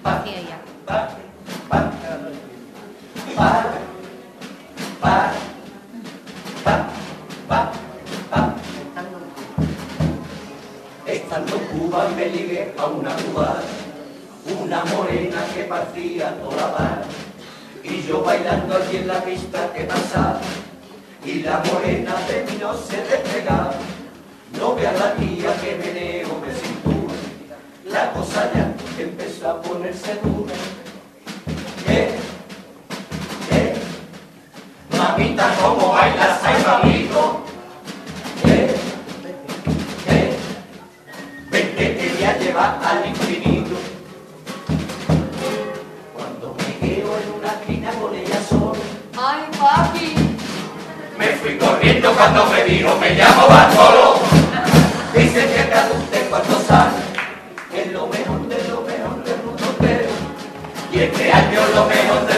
Sí, ella. Estando en Cuba me ligué a una cubana, una morena que parecía toda par. Y yo bailando allí en la pista que pasaba, y la morena de mí no se despegaba. No vea la tía que meneo de cintura, la cosa ya empezó a ponerse dura. Mamita, ¿cómo bailas, ay mamito? Ven que te voy a llevar al infinito. Cuando me quedo en una esquina con ella sola, ¡Ay, papi! me fui corriendo cuando me dijo, me llamo Bartolo. Dice que cada usted cuando sale es lo mejor del mundo entero. Y este año lo mejor de